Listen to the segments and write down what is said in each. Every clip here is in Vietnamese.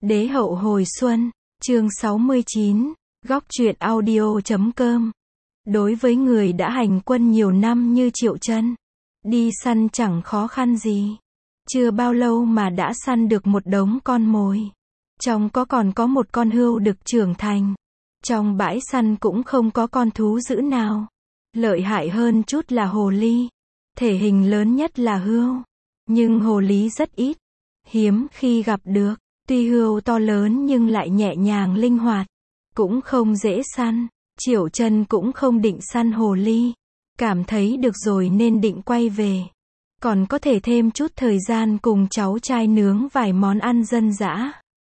Đế hậu hồi xuân, chương 69, góc truyện audio.com. Đối với người đã hành quân nhiều năm như Triệu Chân, đi săn chẳng khó khăn gì. Chưa bao lâu mà đã săn được một đống con mồi. Trong còn có một con hươu đực trưởng thành. Trong bãi săn cũng không có con thú dữ nào. Lợi hại hơn chút là hồ ly. Thể hình lớn nhất là hươu. Nhưng hồ ly rất ít. Hiếm khi gặp được. Tuy hươu to lớn nhưng lại nhẹ nhàng linh hoạt. Cũng không dễ săn. Triệu Chân cũng không định săn hồ ly. Cảm thấy được rồi nên định quay về. Còn có thể thêm chút thời gian cùng cháu trai nướng vài món ăn dân dã.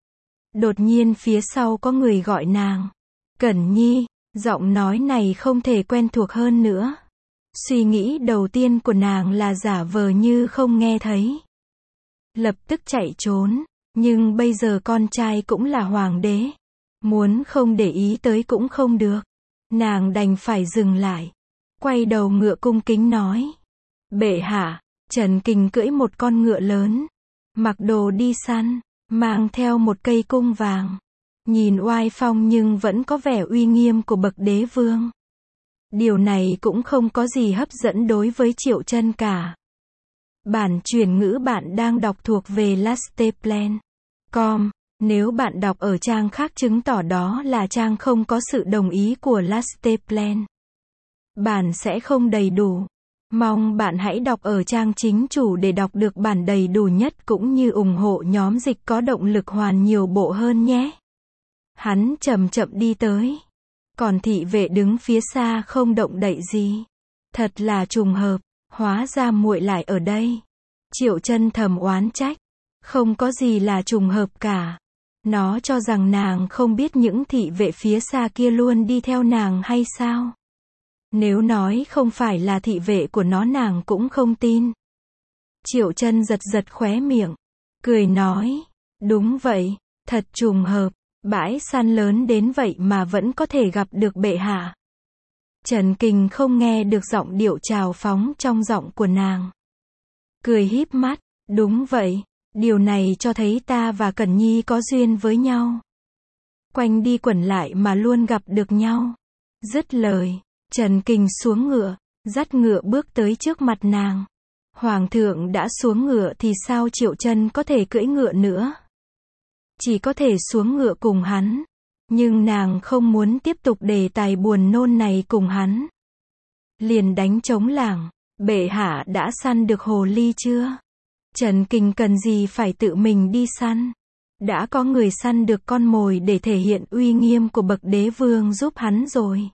Đột nhiên phía sau có người gọi nàng. Cẩn Nhi, giọng nói này không thể quen thuộc hơn nữa. Suy nghĩ đầu tiên của nàng là giả vờ như không nghe thấy. Lập tức chạy trốn, nhưng bây giờ con trai cũng là hoàng đế. Muốn không để ý tới cũng không được. Nàng đành phải dừng lại. Quay đầu ngựa cung kính nói. Bệ hạ, Trần Kình cưỡi một con ngựa lớn. Mặc đồ đi săn, mang theo một cây cung vàng. Nhìn oai phong nhưng vẫn có vẻ uy nghiêm của bậc đế vương. Điều này cũng không có gì hấp dẫn đối với Triệu Chân cả. Bản chuyển ngữ bạn đang đọc thuộc về lasteplan.com. Nếu bạn đọc ở trang khác chứng tỏ đó là trang không có sự đồng ý của Lasteplan. Bản sẽ không đầy đủ. Mong bạn hãy đọc ở trang chính chủ để đọc được bản đầy đủ nhất cũng như ủng hộ nhóm dịch có động lực hoàn nhiều bộ hơn nhé. Hắn chậm chậm đi tới. Còn thị vệ đứng phía xa không động đậy gì. Thật là trùng hợp, hóa ra muội lại ở đây. Triệu Chân thầm oán trách. Không có gì là trùng hợp cả. Nó cho rằng nàng không biết những thị vệ phía xa kia luôn đi theo nàng hay sao? Nếu nói không phải là thị vệ của nó nàng cũng không tin. Triệu Chân giật giật khóe miệng. Cười nói. Đúng vậy, thật trùng hợp. Bãi săn lớn đến vậy mà vẫn có thể gặp được bệ hạ. Trần Kình không nghe được giọng điệu trào phóng trong giọng của nàng. Cười híp mắt. Đúng vậy. Điều này cho thấy ta và Cẩn Nhi có duyên với nhau. Quanh đi quẩn lại mà luôn gặp được nhau. Dứt lời, Trần Kình xuống ngựa, dắt ngựa bước tới trước mặt nàng. Hoàng thượng đã xuống ngựa thì sao Triệu Chân có thể cưỡi ngựa nữa? Chỉ có thể xuống ngựa cùng hắn. Nhưng nàng không muốn tiếp tục đề tài buồn nôn này cùng hắn. Liền đánh trống lảng. Bệ hạ đã săn được hồ ly chưa? Trần Kình cần gì phải tự mình đi săn? Đã có người săn được con mồi để thể hiện uy nghiêm của bậc đế vương giúp hắn rồi.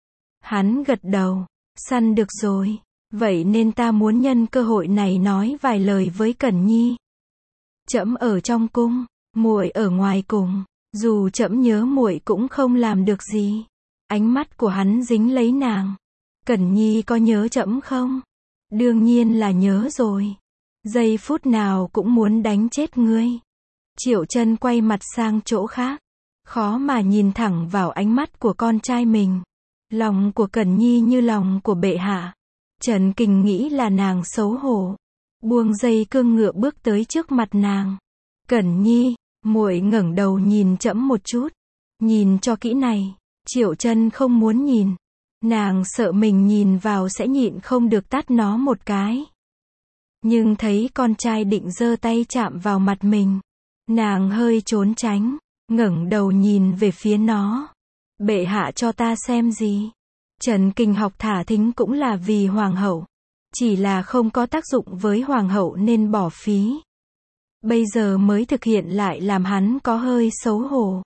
Hắn gật đầu. Săn được rồi. Vậy nên ta muốn nhân cơ hội này nói vài lời với Cẩn Nhi. Trẫm ở trong cung, muội ở ngoài cùng. Dù trẫm nhớ muội cũng không làm được gì. Ánh mắt của hắn dính lấy nàng. Cẩn Nhi có nhớ trẫm không? Đương nhiên là nhớ rồi. Giây phút nào cũng muốn đánh chết ngươi. Triệu Chân quay mặt sang chỗ khác. Khó mà nhìn thẳng vào ánh mắt của con trai mình. Lòng của Cẩn Nhi như lòng của bệ hạ. Trần Kình nghĩ là nàng xấu hổ. Buông dây cương ngựa bước tới trước mặt nàng. Cẩn Nhi, muội ngẩng đầu nhìn trẫm một chút. Nhìn cho kỹ này. Triệu Chân không muốn nhìn. Nàng sợ mình nhìn vào sẽ nhịn không được tát nó một cái. Nhưng thấy con trai định giơ tay chạm vào mặt mình. Nàng hơi trốn tránh, ngẩng đầu nhìn về phía nó. Bệ hạ cho ta xem gì? Trần Kình học thả thính cũng là vì hoàng hậu. Chỉ là không có tác dụng với hoàng hậu nên bỏ phí. Bây giờ mới thực hiện lại làm hắn có hơi xấu hổ.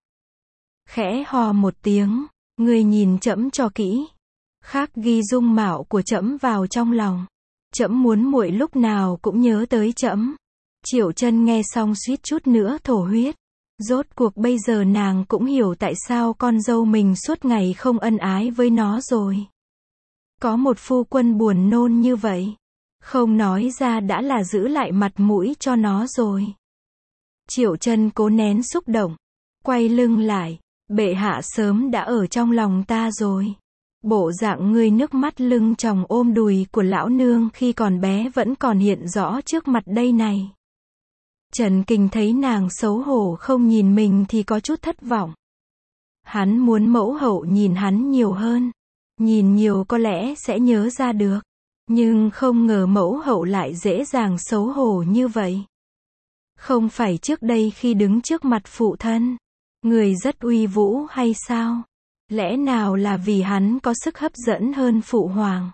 Khẽ hò một tiếng, ngươi nhìn trẫm cho kỹ. Khắc ghi dung mạo của trẫm vào trong lòng. Trẫm muốn muội lúc nào cũng nhớ tới trẫm. Triệu Chân nghe xong suýt chút nữa thổ huyết. Rốt cuộc bây giờ nàng cũng hiểu tại sao con dâu mình suốt ngày không ân ái với nó rồi. Có một phu quân buồn nôn như vậy. Không nói ra đã là giữ lại mặt mũi cho nó rồi. Triệu Chân cố nén xúc động. Quay lưng lại. Bệ hạ sớm đã ở trong lòng ta rồi. Bộ dạng ngươi nước mắt lưng tròng ôm đùi của lão nương khi còn bé vẫn còn hiện rõ trước mặt đây này. Trần Kình thấy nàng xấu hổ không nhìn mình thì có chút thất vọng. Hắn muốn mẫu hậu nhìn hắn nhiều hơn. Nhìn nhiều có lẽ sẽ nhớ ra được. Nhưng không ngờ mẫu hậu lại dễ dàng xấu hổ như vậy. Không phải trước đây khi đứng trước mặt phụ thân, người rất uy vũ hay sao? Lẽ nào là vì hắn có sức hấp dẫn hơn phụ hoàng?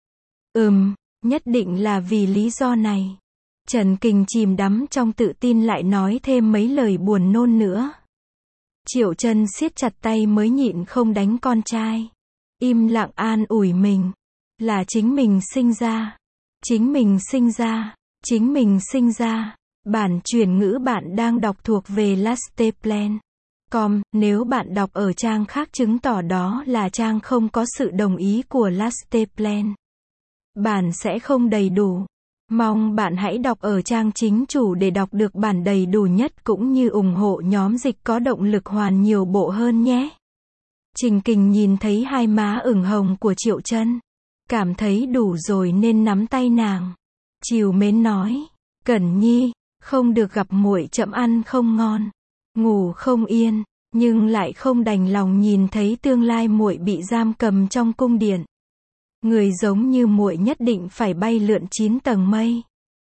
Nhất định là vì lý do này. Trần Kình chìm đắm trong tự tin lại nói thêm mấy lời buồn nôn nữa. Triệu Chân siết chặt tay mới nhịn không đánh con trai. Im lặng an ủi mình. Là chính mình sinh ra. Chính mình sinh ra. Chính mình sinh ra. Bản chuyển ngữ bạn đang đọc thuộc về Lasteplan.com, nếu bạn đọc ở trang khác chứng tỏ đó là trang không có sự đồng ý của Lasteplan. Bản sẽ không đầy đủ. Mong bạn hãy đọc ở trang chính chủ để đọc được bản đầy đủ nhất cũng như ủng hộ nhóm dịch có động lực hoàn nhiều bộ hơn nhé. Trình Kình nhìn thấy hai má ửng hồng của Triệu Chân, cảm thấy đủ rồi nên nắm tay nàng. Trìu mến nói, Cẩn Nhi, không được gặp muội chậm ăn không ngon, ngủ không yên, nhưng lại không đành lòng nhìn thấy tương lai muội bị giam cầm trong cung điện. Người giống như muội nhất định phải bay lượn 9 tầng mây.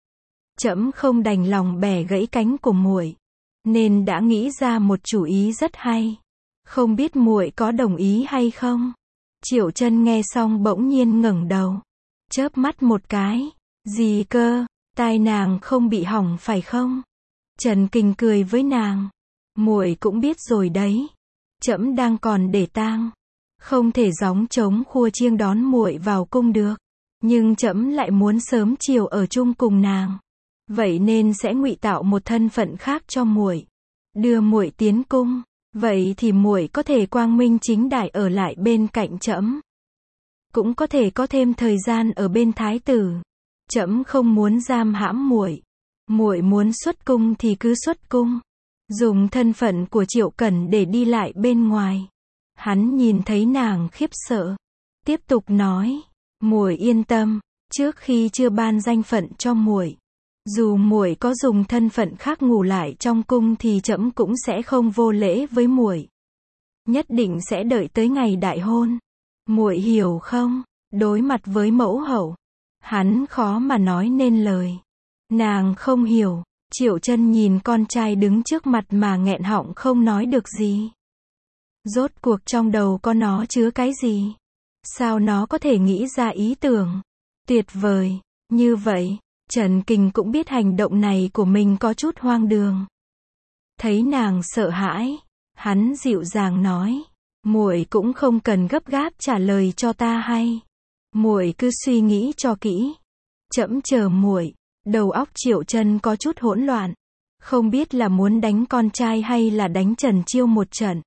Trẫm không đành lòng bẻ gãy cánh của muội, nên đã nghĩ ra một chủ ý rất hay. Không biết muội có đồng ý hay không? Triệu Chân nghe xong bỗng nhiên ngẩng đầu, chớp mắt một cái. Gì cơ? Tai nàng không bị hỏng phải không? Trần Kình cười với nàng. Muội cũng biết rồi đấy. Trẫm đang còn để tang, không thể gióng trống khua chiêng đón muội vào cung được. Nhưng trẫm lại muốn sớm chiều ở chung cùng nàng. Vậy nên sẽ ngụy tạo một thân phận khác cho muội, đưa muội tiến cung. Vậy thì muội có thể quang minh chính đại ở lại bên cạnh trẫm, cũng có thể có thêm thời gian ở bên thái tử. Trẫm không muốn giam hãm muội. Muội muốn xuất cung thì cứ xuất cung, dùng thân phận của Triệu Cẩn để đi lại bên ngoài. Hắn nhìn thấy nàng khiếp sợ, tiếp tục nói, muội yên tâm, trước khi chưa ban danh phận cho muội, dù muội có dùng thân phận khác ngủ lại trong cung thì trẫm cũng sẽ không vô lễ với muội. Nhất định sẽ đợi tới ngày đại hôn. Muội hiểu không? Đối mặt với mẫu hậu, hắn khó mà nói nên lời. Nàng không hiểu. Triệu Chân nhìn con trai đứng trước mặt mà nghẹn họng không nói được gì. Rốt cuộc trong đầu có nó chứa cái gì? Sao nó có thể nghĩ ra ý tưởng tuyệt vời như vậy? Trần Kình cũng biết hành động này của mình có chút hoang đường. Thấy nàng sợ hãi, hắn dịu dàng nói, muội cũng không cần gấp gáp trả lời cho ta hay. Muội cứ suy nghĩ cho kỹ. Trẫm chờ muội. Đầu óc Triệu Chân có chút hỗn loạn, không biết là muốn đánh con trai hay là đánh Trần Chiêu một trận.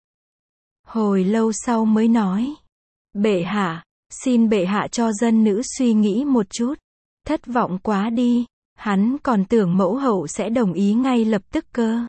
Hồi lâu sau mới nói, bệ hạ, xin bệ hạ cho dân nữ suy nghĩ một chút. Thất vọng quá đi, hắn còn tưởng mẫu hậu sẽ đồng ý ngay lập tức cơ.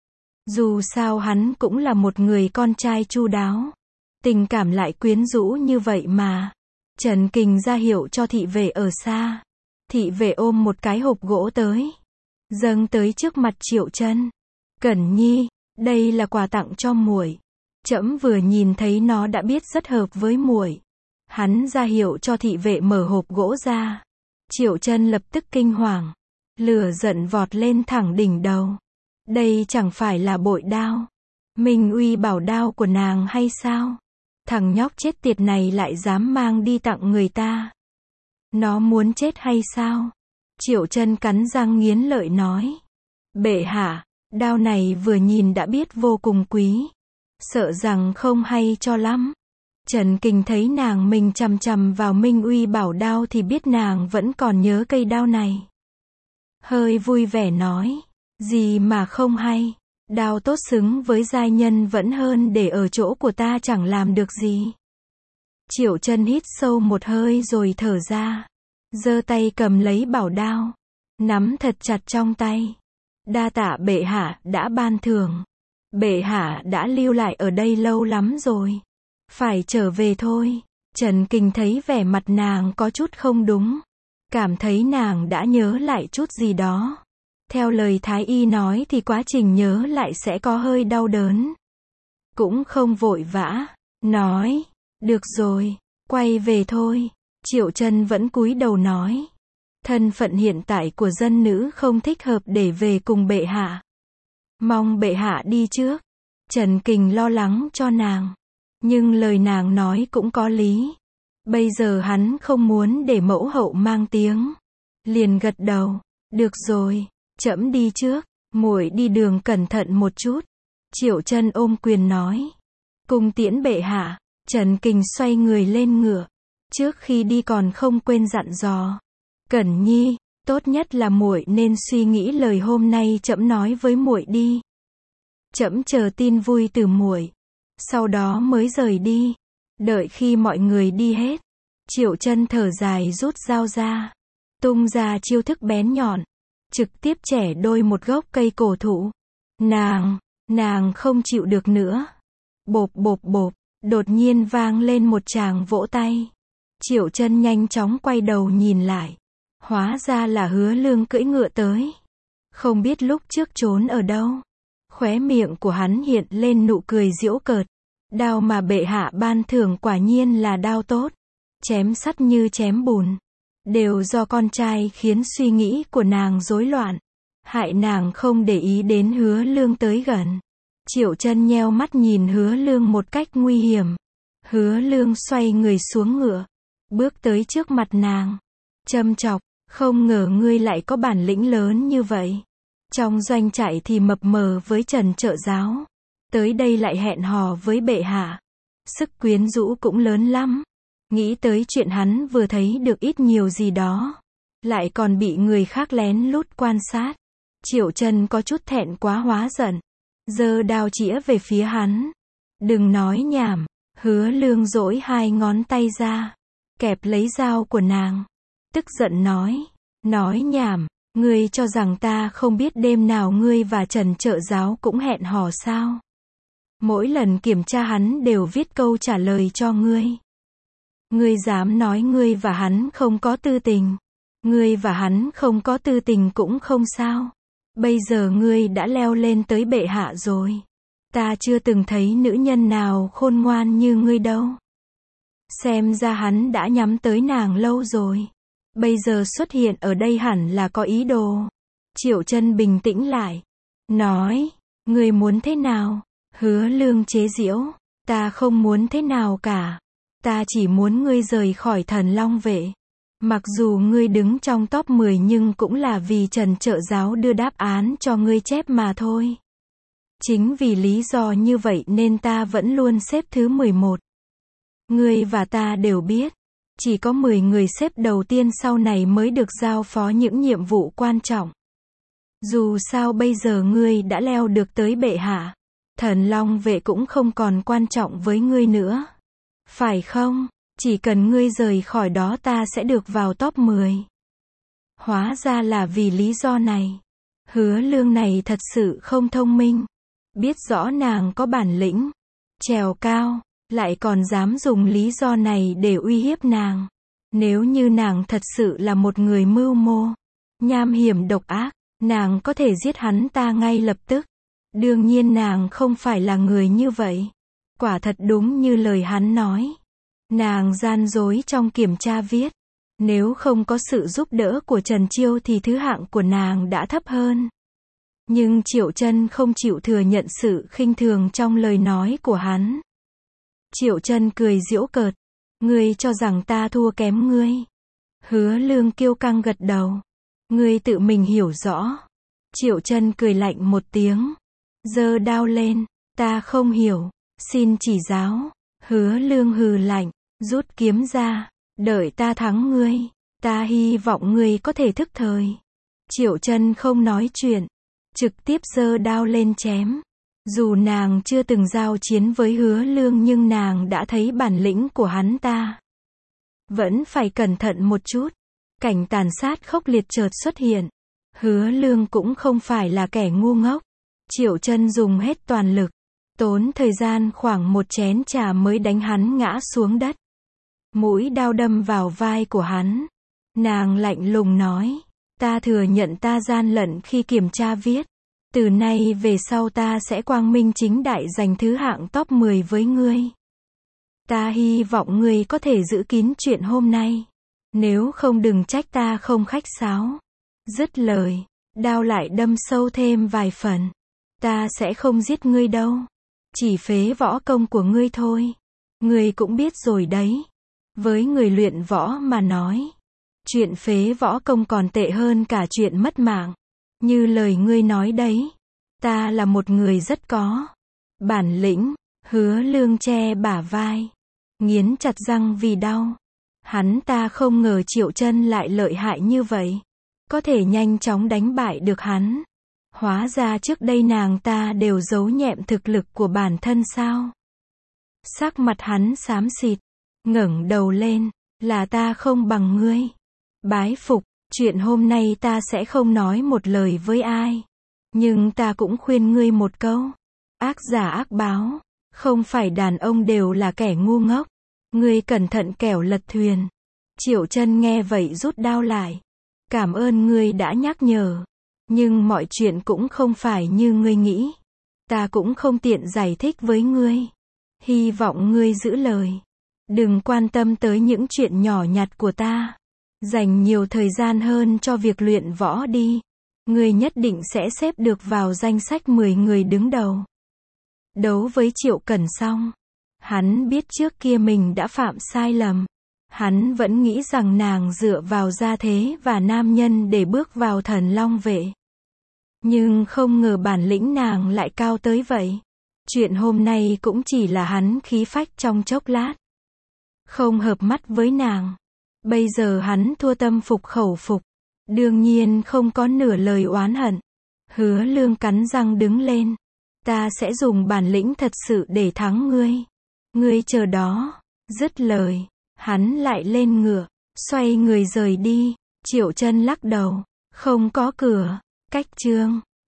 Dù sao hắn cũng là một người con trai chu đáo, tình cảm lại quyến rũ như vậy mà. Trần Kình ra hiệu cho thị vệ ở xa. Thị vệ ôm một cái hộp gỗ tới, dâng tới trước mặt Triệu Chân. Cẩn Nhi, đây là quà tặng cho muội. Trẫm vừa nhìn thấy nó đã biết rất hợp với muội. Hắn ra hiệu cho thị vệ mở hộp gỗ ra. Triệu Chân lập tức kinh hoàng, lửa giận vọt lên thẳng đỉnh đầu. Đây chẳng phải là bội đao, Minh Uy bảo đao của nàng hay sao? Thằng nhóc chết tiệt này lại dám mang đi tặng người ta. Nó muốn chết hay sao? Triệu Chân cắn răng nghiến lợi nói. Bệ hạ, đao này vừa nhìn đã biết vô cùng quý. Sợ rằng không hay cho lắm. Trần Kình thấy nàng mình chằm chằm vào Minh Uy bảo đao thì biết nàng vẫn còn nhớ cây đao này. Hơi vui vẻ nói. Gì mà không hay. Đao tốt xứng với giai nhân vẫn hơn để ở chỗ của ta chẳng làm được gì. Triệu Chân hít sâu một hơi rồi thở ra. Giơ tay cầm lấy bảo đao, nắm thật chặt trong tay. Đa tạ bệ hạ đã ban thưởng. Bệ hạ đã lưu lại ở đây lâu lắm rồi. Phải trở về thôi. Trần Kình thấy vẻ mặt nàng có chút không đúng. Cảm thấy nàng đã nhớ lại chút gì đó. Theo lời thái y nói thì quá trình nhớ lại sẽ có hơi đau đớn. Cũng không vội vã, nói, được rồi, quay về thôi. Triệu Chân vẫn cúi đầu nói, thân phận hiện tại của dân nữ không thích hợp để về cùng bệ hạ. Mong bệ hạ đi trước. Trần Kình lo lắng cho nàng. Nhưng lời nàng nói cũng có lý. Bây giờ hắn không muốn để mẫu hậu mang tiếng. Liền gật đầu, được rồi, trẫm đi trước, muội đi đường cẩn thận một chút. Triệu Chân ôm quyền nói, cung tiễn bệ hạ. Trần Kình xoay người lên ngựa. Trước khi đi còn không quên dặn dò, Cẩn Nhi, tốt nhất là muội nên suy nghĩ lời hôm nay trẫm nói với muội đi. Trẫm chờ tin vui từ muội, sau đó mới rời đi. Đợi khi mọi người đi hết, Triệu Chân thở dài rút dao ra, tung ra chiêu thức bén nhọn, trực tiếp chẻ đôi một gốc cây cổ thụ. Nàng không chịu được nữa. Bộp bộp bộp, đột nhiên vang lên một tràng vỗ tay. Triệu Chân nhanh chóng quay đầu nhìn lại. Hóa ra là Hứa Lương cưỡi ngựa tới. Không biết lúc trước trốn ở đâu. Khóe miệng của hắn hiện lên nụ cười giễu cợt. Đao mà bệ hạ ban thưởng quả nhiên là đao tốt. Chém sắt như chém bùn. Đều do con trai khiến suy nghĩ của nàng rối loạn. Hại nàng không để ý đến Hứa Lương tới gần. Triệu Chân nheo mắt nhìn Hứa Lương một cách nguy hiểm. Hứa Lương xoay người xuống ngựa, bước tới trước mặt nàng, châm chọc, không ngờ ngươi lại có bản lĩnh lớn như vậy. Trong doanh trại thì mập mờ với Trần Trợ Giáo, tới đây lại hẹn hò với bệ hạ. Sức quyến rũ cũng lớn lắm. Nghĩ tới chuyện hắn vừa thấy được ít nhiều gì đó, lại còn bị người khác lén lút quan sát. Triệu Chân có chút thẹn quá hóa giận, giơ đao chĩa về phía hắn. Đừng nói nhảm. Hứa Lương duỗi hai ngón tay ra, kẹp lấy dao của nàng, tức giận nói nhảm, ngươi cho rằng ta không biết đêm nào ngươi và Trần Trợ Giáo cũng hẹn hò sao? Mỗi lần kiểm tra hắn đều viết câu trả lời cho ngươi. Ngươi dám nói ngươi và hắn không có tư tình? Ngươi và hắn không có tư tình cũng không sao. Bây giờ ngươi đã leo lên tới bệ hạ rồi. Ta chưa từng thấy nữ nhân nào khôn ngoan như ngươi đâu. Xem ra hắn đã nhắm tới nàng lâu rồi. Bây giờ xuất hiện ở đây hẳn là có ý đồ. Triệu Chân bình tĩnh lại, nói, ngươi muốn thế nào? Hứa Lương chế giễu, ta không muốn thế nào cả. Ta chỉ muốn ngươi rời khỏi Thần Long Vệ. Mặc dù ngươi đứng trong top 10 nhưng cũng là vì Trần Trợ Giáo đưa đáp án cho ngươi chép mà thôi. Chính vì lý do như vậy nên ta vẫn luôn xếp thứ 11. Ngươi và ta đều biết, chỉ có 10 người xếp đầu tiên sau này mới được giao phó những nhiệm vụ quan trọng. Dù sao bây giờ ngươi đã leo được tới bệ hạ, Thần Long Vệ cũng không còn quan trọng với ngươi nữa. Phải không? Chỉ cần ngươi rời khỏi đó ta sẽ được vào top 10. Hóa ra là vì lý do này. Hứa Lương này thật sự không thông minh. Biết rõ nàng có bản lĩnh, trèo cao, lại còn dám dùng lý do này để uy hiếp nàng. Nếu như nàng thật sự là một người mưu mô, nham hiểm độc ác, nàng có thể giết hắn ta ngay lập tức. Đương nhiên nàng không phải là người như vậy. Quả thật đúng như lời hắn nói. Nàng gian dối trong kiểm tra viết. Nếu không có sự giúp đỡ của Trần Chiêu thì thứ hạng của nàng đã thấp hơn. Nhưng Triệu Chân không chịu thừa nhận sự khinh thường trong lời nói của hắn. Triệu Chân cười giễu cợt. Ngươi cho rằng ta thua kém ngươi? Hứa Lương kiêu căng gật đầu. Ngươi tự mình hiểu rõ. Triệu Chân cười lạnh một tiếng, giơ đao lên. Ta không hiểu, xin chỉ giáo. Hứa Lương hừ lạnh, rút kiếm ra. Đợi ta thắng ngươi, ta hy vọng ngươi có thể thức thời. Triệu Chân không nói chuyện, trực tiếp giơ đao lên chém. Dù nàng chưa từng giao chiến với Hứa Lương nhưng nàng đã thấy bản lĩnh của hắn ta. Vẫn phải cẩn thận một chút. Cảnh tàn sát khốc liệt chợt xuất hiện. Hứa Lương cũng không phải là kẻ ngu ngốc. Triệu Chân dùng hết toàn lực, tốn thời gian khoảng một chén trà mới đánh hắn ngã xuống đất. Mũi đao đâm vào vai của hắn. Nàng lạnh lùng nói, Ta thừa nhận ta gian lận khi kiểm tra viết. Từ nay về sau ta sẽ quang minh chính đại giành thứ hạng top 10 với ngươi. Ta hy vọng ngươi có thể giữ kín chuyện hôm nay. Nếu không đừng trách ta không khách sáo. Dứt lời, đao lại đâm sâu thêm vài phần. Ta sẽ không giết ngươi đâu. Chỉ phế võ công của ngươi thôi. Ngươi cũng biết rồi đấy. Với người luyện võ mà nói, chuyện phế võ công còn tệ hơn cả chuyện mất mạng. Như lời ngươi nói đấy. Ta là một người rất có bản lĩnh. Hứa Lương che bả vai, nghiến chặt răng vì đau. Hắn ta không ngờ Triệu Chân lại lợi hại như vậy. Có thể nhanh chóng đánh bại được hắn. Hóa ra trước đây nàng ta đều giấu nhẹm thực lực của bản thân sao? Sắc mặt hắn xám xịt, ngẩng đầu lên, là ta không bằng ngươi. Bái phục, chuyện hôm nay ta sẽ không nói một lời với ai. Nhưng ta cũng khuyên ngươi một câu. Ác giả ác báo, không phải đàn ông đều là kẻ ngu ngốc. Ngươi cẩn thận kẻo lật thuyền. Triệu Chân nghe vậy rút đao lại. Cảm ơn ngươi đã nhắc nhở. Nhưng mọi chuyện cũng không phải như ngươi nghĩ. Ta cũng không tiện giải thích với ngươi. Hy vọng ngươi giữ lời. Đừng quan tâm tới những chuyện nhỏ nhặt của ta. Dành nhiều thời gian hơn cho việc luyện võ đi. Ngươi nhất định sẽ xếp được vào danh sách 10 người đứng đầu. Đấu với Triệu Cẩn xong, hắn biết trước kia mình đã phạm sai lầm. Hắn vẫn nghĩ rằng nàng dựa vào gia thế và nam nhân để bước vào Thần Long vệ. Nhưng không ngờ bản lĩnh nàng lại cao tới vậy. Chuyện hôm nay cũng chỉ là hắn khí phách trong chốc lát. Không hợp mắt với nàng. Bây giờ hắn thua tâm phục khẩu phục. Đương nhiên không có nửa lời oán hận. Hứa Lương cắn răng đứng lên. Ta sẽ dùng bản lĩnh thật sự để thắng ngươi. Ngươi chờ đó. Dứt lời, hắn lại lên ngựa, xoay người rời đi. Triệu Chân lắc đầu. Không có cửa. Cách chương